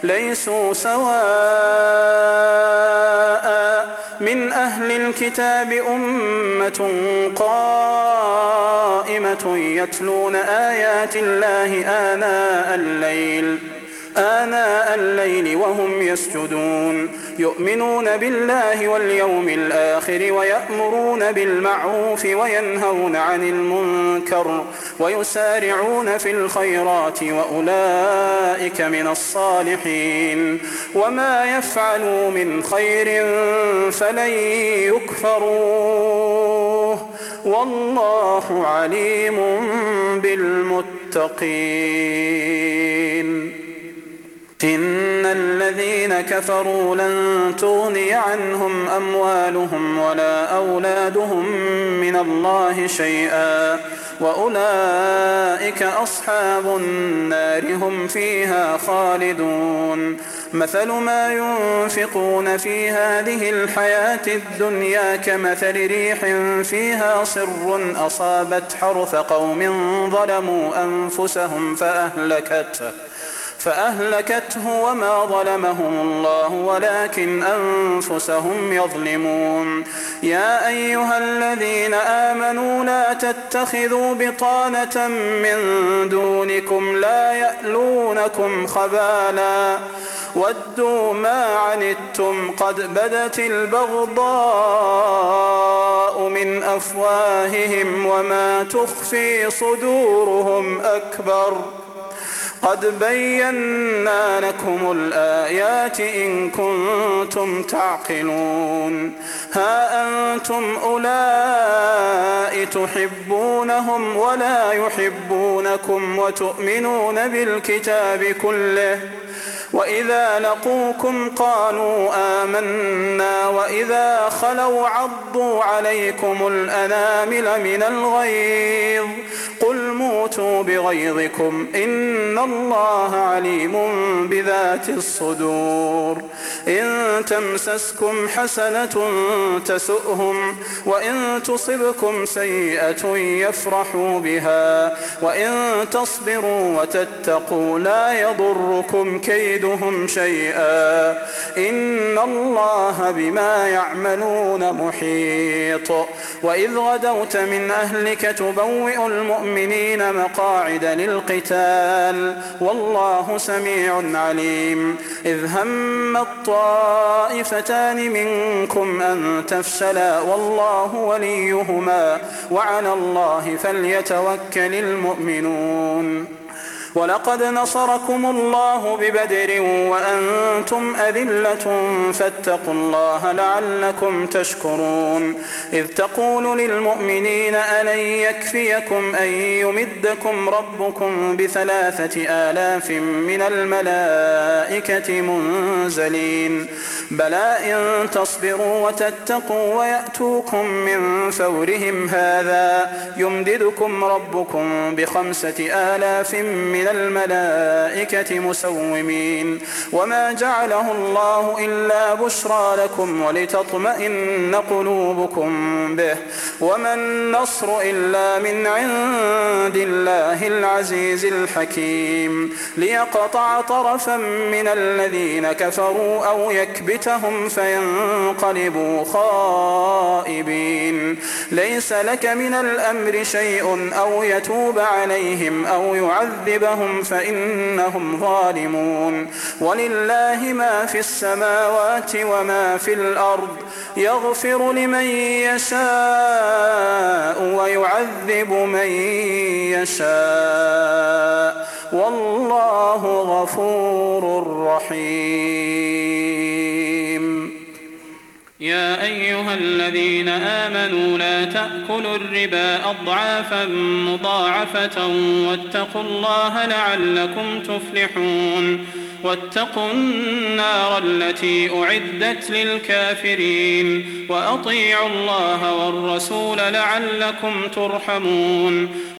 ليسوا سواء من أهل الكتاب أمة قائمة يتلون آيات الله آناء الليل وهم يسجدون يؤمنون بالله واليوم الآخر ويأمرون بالمعروف وينهون عن المنكر ويسارعون في الخيرات وأولئك من الصالحين وما يفعلوا من خير فلن يكفروه والله عليم بالمتقين. إن الذين كفروا لن تغني عنهم أموالهم ولا أولادهم من الله شيئا وأولئك أصحاب النار هم فيها خالدون. مثل ما ينفقون في هذه الحياة الدنيا كمثل ريح فيها صر أصابت حرث قوم ظلموا أنفسهم فأهلكته وما ظلمهم الله ولكن أنفسهم يظلمون. يا أيها الذين آمنوا لا تتخذوا بطانة من دونكم لا يألونكم خبالا ودوا ما عنتم قد بدت البغضاء من أفواههم وما تخفي صدورهم أكبر قد بينا لكم الآيات إن كنتم تعقلون. ها أنتم أولئك تحبونهم ولا يحبونكم وتؤمنون بالكتاب كله وإذا لقوكم قالوا آمنا وإذا خلوا عضوا عليكم الأنامل من الغيظ قل موتوا بغيظكم إن الله عليم بذات الصدور. إن تمسسكم حسنة تسؤهم وإن تصبكم سيئة يفرحوا بها وإن تصبروا وتتقوا لا يضركم كيدهم شيئا إن الله بما يعملون محيط. وإذ غدوت من أهلك تبوئ المؤمنين مقاعد للقتال والله سميع عليم. إذ هم الطائفتان منكم أن تفشلا والله وليهما وعلى الله فليتوكل المؤمنون. ولقد نصركم الله ببدر وأنتم أذلة فاتقوا الله لعلكم تشكرون. إذ تقول للمؤمنين ألن يكفيكم أن يمدكم ربكم ب3,000 من الملائكة منزلين بلى إن تصبروا وتتقوا ويأتوكم من فورهم هذا يمددكم ربكم ب5,000 من الملائكة مسومين وما جعله الله إلا بشرى لكم ولتطمئن قلوبكم به وما النصر إلا من عند الله العزيز الحكيم ليقطع طرفا من الذين كفروا أو يكبتهم فينقلبوا خائبين. ليس لك من الأمر شيء أو يتوب عليهم أو يعذبهم فإنهم ظالمون. ولله ما في السماوات وما في الأرض يغفر لمن يشاء ويعذب من يشاء والله غفور رحيم. يا أيها الذين آمنوا لا تأكلوا الربا أضعافا مضاعفة واتقوا الله لعلكم تفلحون. واتقوا النار التي أعدت للكافرين وأطيعوا الله والرسول لعلكم ترحمون.